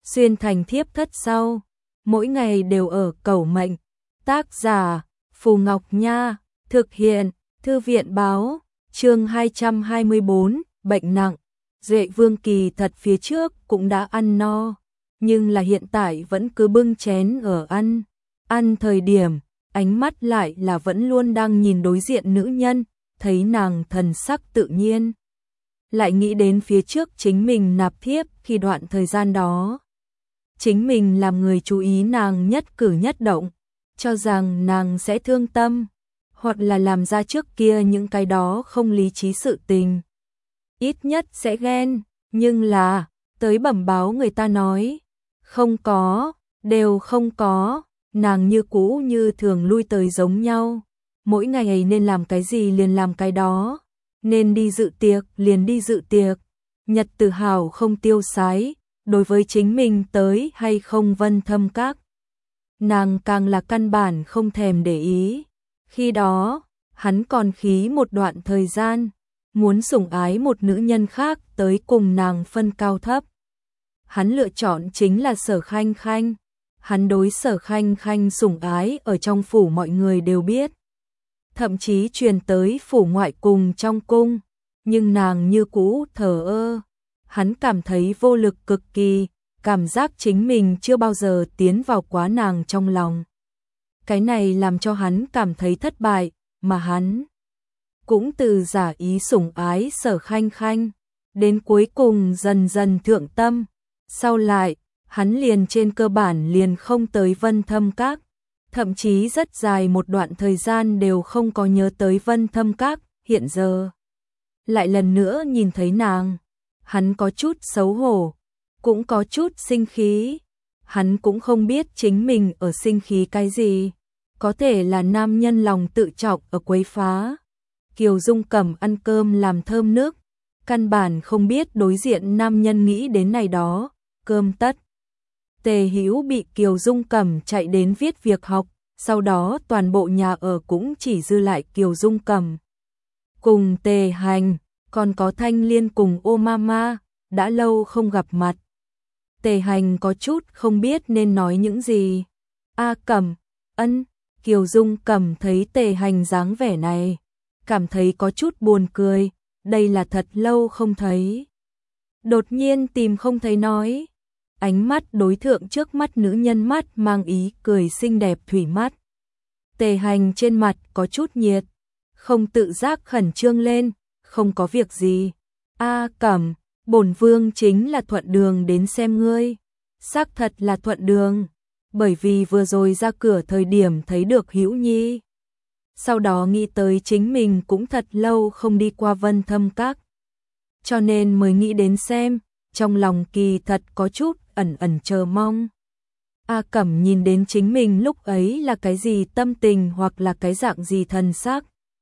xuyên thành thiếp thất sau, mỗi ngày đều ở cầu mệnh. Tác giả Phù Ngọc Nha, thực hiện Thư viện Báo, chương 224, bệnh nặng. Duệ Vương kỳ thật phía trước cũng đã ăn no, nhưng là hiện tại vẫn cứ bưng chén ở ăn. Ăn thời điểm, ánh mắt lại là vẫn luôn đang nhìn đối diện nữ nhân, thấy nàng thần sắc tự nhiên. Lại nghĩ đến phía trước chính mình nạp thiếp khi đoạn thời gian đó. Chính mình làm người chú ý nàng nhất cử nhất động, cho rằng nàng sẽ thương tâm, hoặc là làm ra trước kia những cái đó không lý trí sự tình. Ít nhất sẽ ghen, nhưng là, tới bẩm báo người ta nói, không có, đều không có, nàng như cũ như thường lui tới giống nhau. Mỗi ngày ấy nên làm cái gì liền làm cái đó, nên đi dự tiệc liền đi dự tiệc, nhật tự hào không tiêu sái, đối với chính mình tới hay không Vân Thâm Các. Nàng càng là căn bản không thèm để ý. Khi đó, hắn còn khí một đoạn thời gian, muốn sủng ái một nữ nhân khác tới cùng nàng phân cao thấp. Hắn lựa chọn chính là Sở Khanh Khanh. Hắn đối Sở Khanh Khanh sủng ái ở trong phủ mọi người đều biết. Thậm chí truyền tới phủ ngoại cùng trong cung, nhưng nàng như cũ thờ ơ. Hắn cảm thấy vô lực cực kỳ, cảm giác chính mình chưa bao giờ tiến vào quá nàng trong lòng. Cái này làm cho hắn cảm thấy thất bại, mà hắn cũng từ giả ý sủng ái Sở Khanh Khanh, đến cuối cùng dần dần thượng tâm. Sau lại, hắn liền trên cơ bản liền không tới Vân Thâm Các, thậm chí rất dài một đoạn thời gian đều không có nhớ tới Vân Thâm Các. Hiện giờ lại lần nữa nhìn thấy nàng, hắn có chút xấu hổ, cũng có chút sinh khí. Hắn cũng không biết chính mình ở sinh khí cái gì, có thể là nam nhân lòng tự trọng ở quấy phá. Kiều Dung Cẩm ăn cơm làm thơm nước, căn bản không biết đối diện nam nhân nghĩ đến này đó. Cơm tất, Tề Hữu bị Kiều Dung Cẩm chạy đến viết việc học, sau đó toàn bộ nhà ở cũng chỉ dư lại Kiều Dung Cẩm cùng Tề Hành, còn có Thanh Liên cùng Ô Mama, đã lâu không gặp mặt. Tề Hành có chút không biết nên nói những gì. A Cẩm, ân. Kiều Dung Cẩm thấy Tề Hành dáng vẻ này, cảm thấy có chút buồn cười, đây là thật lâu không thấy. Đột nhiên tìm không thấy nói, ánh mắt đối thượng trước mắt nữ nhân mắt mang ý cười xinh đẹp thủy mắt. Tề Hành trên mặt có chút nhiệt, không tự giác khẩn trương lên, không có việc gì. A Cẩm, bổn vương chính là thuận đường đến xem ngươi. Xác thật là thuận đường, bởi vì vừa rồi ra cửa thời điểm thấy được Hữu Nhi. Sau đó nghĩ tới chính mình cũng thật lâu không đi qua Vân Thâm Các, cho nên mới nghĩ đến xem, trong lòng kỳ thật có chút ẩn ẩn chờ mong. A Cẩm nhìn đến chính mình lúc ấy là cái gì tâm tình hoặc là cái dạng gì thần sắc.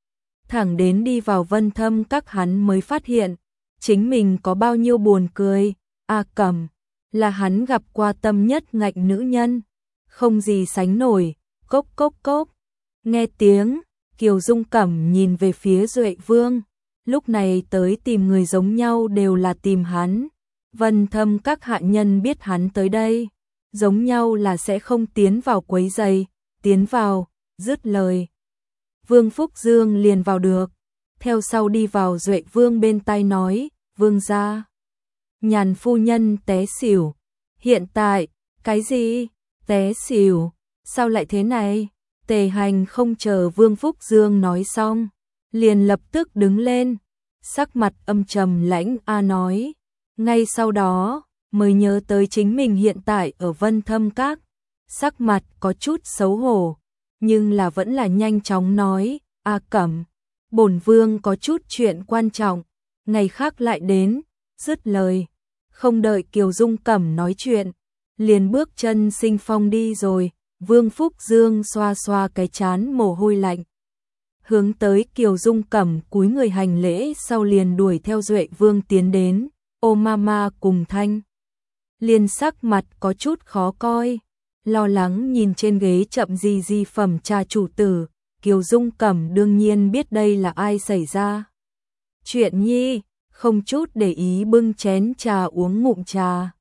Thẳng đến đi vào Vân Thâm Các hắn mới phát hiện, chính mình có bao nhiêu buồn cười. A Cẩm là hắn gặp qua tâm nhất ngạnh nữ nhân, không gì sánh nổi. Cốc cốc cốc. Nghe tiếng, Kiều Dung Cẩm nhìn về phía Duệ Vương. Lúc này tới tìm người giống nhau đều là tìm hắn. Vân Thâm Các hạ nhân biết hắn tới đây, giống nhau là sẽ không tiến vào quấy rầy. Tiến vào, dứt lời, Vương Phúc Dương liền vào được, theo sau đi vào Duệ Vương bên tai nói, vương gia, Nhàn phu nhân té xỉu. Hiện tại, cái gì? Té xỉu? Sao lại thế này? Tề Hành không chờ Vương Phúc Dương nói xong, liền lập tức đứng lên, sắc mặt âm trầm lãnh nói. Ngay sau đó, mới nhớ tới chính mình hiện tại ở Vân Thâm Các, sắc mặt có chút xấu hổ, nhưng là vẫn là nhanh chóng nói, A Cẩm, bổn vương có chút chuyện quan trọng, ngày khác lại đến. Dứt lời, không đợi Kiều Dung Cẩm nói chuyện, liền bước chân sinh phong đi rồi. Vương Phúc Dương xoa xoa cái trán mồ hôi lạnh, hướng tới Kiều Dung Cẩm cúi người hành lễ, sau liền đuổi theo Duệ Vương tiến đến. Ô Mama cùng Thanh Liên sắc mặt có chút khó coi, lo lắng nhìn trên ghế chậm gì phẩm trà chủ tử. Kiều Dung Cẩm đương nhiên biết đây là ai xảy ra chuyện nhi, không chút để ý bưng chén trà uống ngụm trà.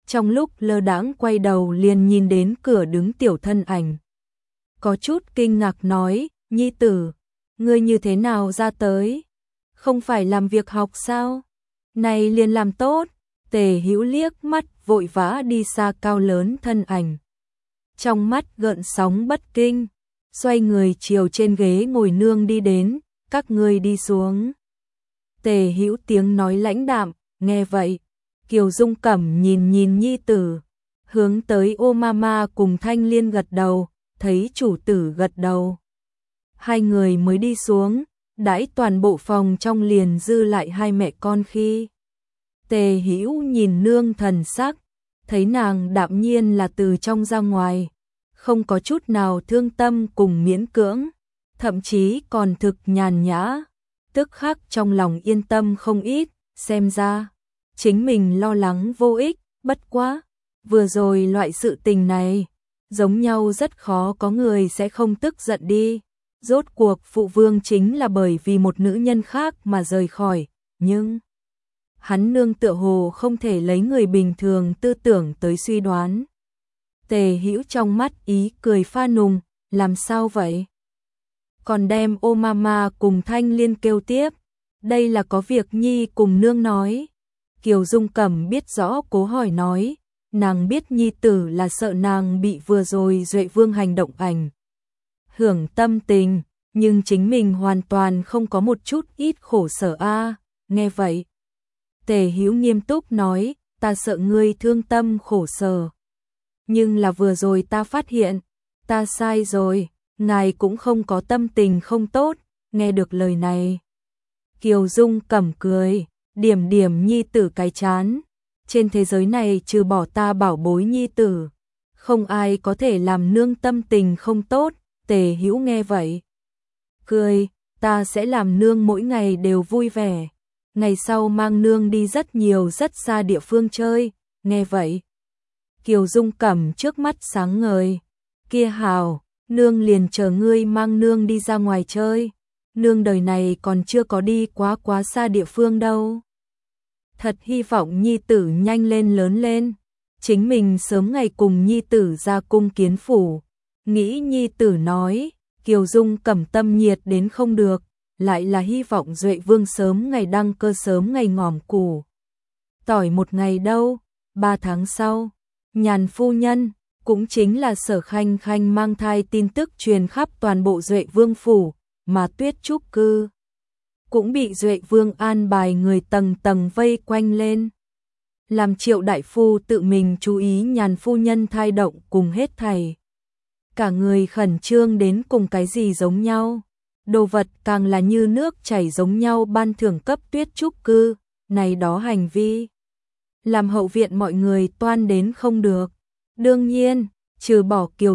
Trong lúc lơ đãng quay đầu liền nhìn đến cửa đứng tiểu thân ảnh. Có chút kinh ngạc nói, Nhi tử, ngươi như thế nào ra tới? Không phải làm việc học sao? Này liền làm tốt. Tề Hữu liếc mắt vội vã đi xa cao lớn thân ảnh. Trong mắt gợn sóng bất kinh, xoay người chiều trên ghế ngồi nương đi đến, các ngươi đi xuống. Tề Hữu tiếng nói lãnh đạm, nghe vậy, Kiều Dung Cẩm nhìn nhìn nhi tử, hướng tới ô mama cùng Thanh Liên gật đầu, thấy chủ tử gật đầu. Hai người mới đi xuống, đãi toàn bộ phòng trong liền dư lại hai mẹ con khi. Tề Hữu nhìn nương thần sắc, thấy nàng đạm nhiên là từ trong ra ngoài, không có chút nào thương tâm cùng miễn cưỡng, thậm chí còn thực nhàn nhã, tức khắc trong lòng yên tâm không ít, xem ra chính mình lo lắng vô ích, bất quá, vừa rồi loại sự tình này, giống nhau rất khó có người sẽ không tức giận đi. Rốt cuộc phụ vương chính là bởi vì một nữ nhân khác mà rời khỏi, nhưng hắn nương tựa hồ không thể lấy người bình thường tư tưởng tới suy đoán. Tề Hữu trong mắt ý cười pha nùng, làm sao vậy? Còn đem ô mama cùng Thanh Liên kêu tiếp, đây là có việc nhi cùng nương nói. Kiều Dung Cẩm biết rõ cố hỏi nói, nàng biết nhi tử là sợ nàng bị vừa rồi Duệ Vương hành động ảnh hưởng tâm tình, nhưng chính mình hoàn toàn không có một chút ít khổ sở a. Nghe vậy, Tề Hữu nghiêm túc nói, ta sợ ngươi thương tâm khổ sở. Nhưng là vừa rồi ta phát hiện, ta sai rồi, ngài cũng không có tâm tình không tốt, nghe được lời này. Kiều Dung Cẩm cười, điểm điểm nhi tử cái chán, trên thế giới này trừ bỏ ta bảo bối nhi tử, không ai có thể làm nương tâm tình không tốt. Tề Hữu nghe vậy, cười, ta sẽ làm nương mỗi ngày đều vui vẻ, ngày sau mang nương đi rất nhiều rất xa địa phương chơi. Nghe vậy, Kiều Dung Cẩm trước mắt sáng ngời, kia hào, nương liền chờ ngươi mang nương đi ra ngoài chơi, nương đời này còn chưa có đi quá xa địa phương đâu. Thật hy vọng nhi tử nhanh lên lớn lên, chính mình sớm ngày cùng nhi tử ra cung kiến phủ. Nghĩ nhi tử nói, Kiều Dung Cẩm tâm nhiệt đến không được, lại là hy vọng Duệ Vương sớm ngày đăng cơ sớm ngày ngòm củ tỏi một ngày đâu. 3 tháng sau, Nhàn phu nhân, cũng chính là Sở Khanh Khanh mang thai tin tức truyền khắp toàn bộ Duệ Vương phủ, mà Tuyết Trúc Cư cũng bị Duệ Vương an bài người tầng tầng vây quanh lên. Làm Triệu đại phu tự mình chú ý Nhàn phu nhân thai động cùng hết thảy. Cả người khẩn trương đến cùng cái gì giống nhau, đồ vật càng là như nước chảy giống nhau ban thưởng cấp Tuyết Trúc Cư, này đó hành vi làm hậu viện mọi người toan đến không được. Đương nhiên, trừ bỏ Kiều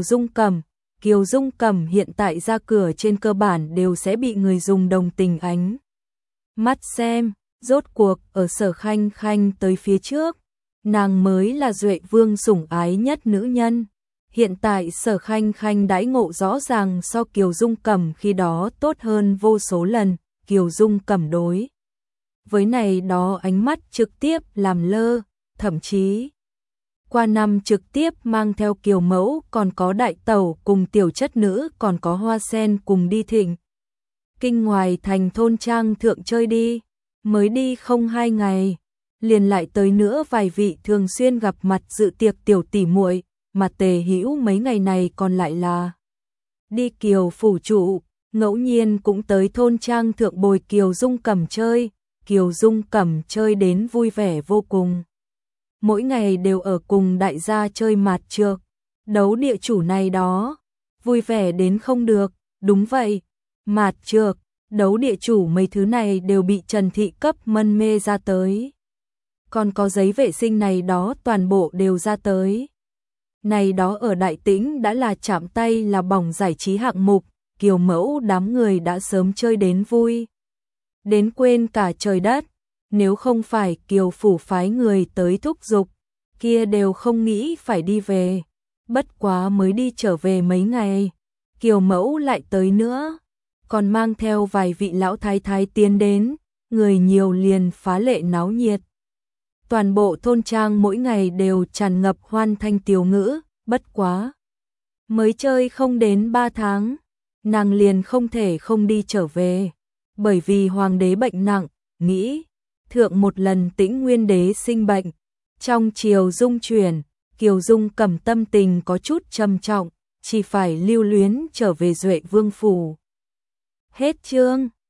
Dung Cẩm hiện tại ra cửa trên cơ bản đều sẽ bị người dùng đồng tình ánh mắt xem, rốt cuộc ở Sở Khanh Khanh tới phía trước, nàng mới là Duệ Vương sủng ái nhất nữ nhân. Hiện tại Sở Khanh Khanh đãi ngộ rõ ràng so Kiều Dung Cẩm khi đó tốt hơn vô số lần. Kiều Dung Cẩm đối với này đó ánh mắt trực tiếp làm lơ, thậm chí qua năm trực tiếp mang theo Kiều mẫu còn có đại tẩu cùng tiểu chất nữ còn có Hoa Sen cùng đi thịnh kinh ngoài thành thôn trang thượng chơi đi. Mới đi không 2 ngày, liền lại tới nữa vài vị thường xuyên gặp mặt dự tiệc tiểu tỷ muội, mà Tề Hữu mấy ngày này còn lại là đi Kiều phủ trụ, ngẫu nhiên cũng tới thôn trang thượng bồi Kiều Dung Cẩm chơi. Kiều Dung Cẩm chơi đến vui vẻ vô cùng, mỗi ngày đều ở cùng đại gia chơi mạt trược, đấu địa chủ này đó, vui vẻ đến không được. Đúng vậy, mạt trược, đấu địa chủ mấy thứ này đều bị Trần Thị cấp mân mê ra tới. Còn có giấy vệ sinh này đó toàn bộ đều ra tới. Này đó ở Đại Tĩnh đã là chạm tay là bỏng giải trí hạng mục, Kiều mẫu đám người đã sớm chơi đến vui đến quên cả trời đất, nếu không phải Kiều phủ phái người tới thúc giục, kia đều không nghĩ phải đi về. Bất quá mới đi trở về mấy ngày, Kiều mẫu lại tới nữa, còn mang theo vài vị lão thái thái tiến đến, người nhiều liền phá lệ náo nhiệt. Toàn bộ thôn trang mỗi ngày đều tràn ngập hoan thanh tiếu ngữ, bất quá. Mới chơi không đến 3 tháng, nàng liền không thể không đi trở về. Bởi vì hoàng đế bệnh nặng, nghĩ thượng một lần Tĩnh Nguyên đế sinh bệnh. Trong triều dung chuyển, Kiều Dung Cẩm tâm tình có chút trầm trọng, chỉ phải lưu luyến trở về Duệ Vương phủ. Hết chương.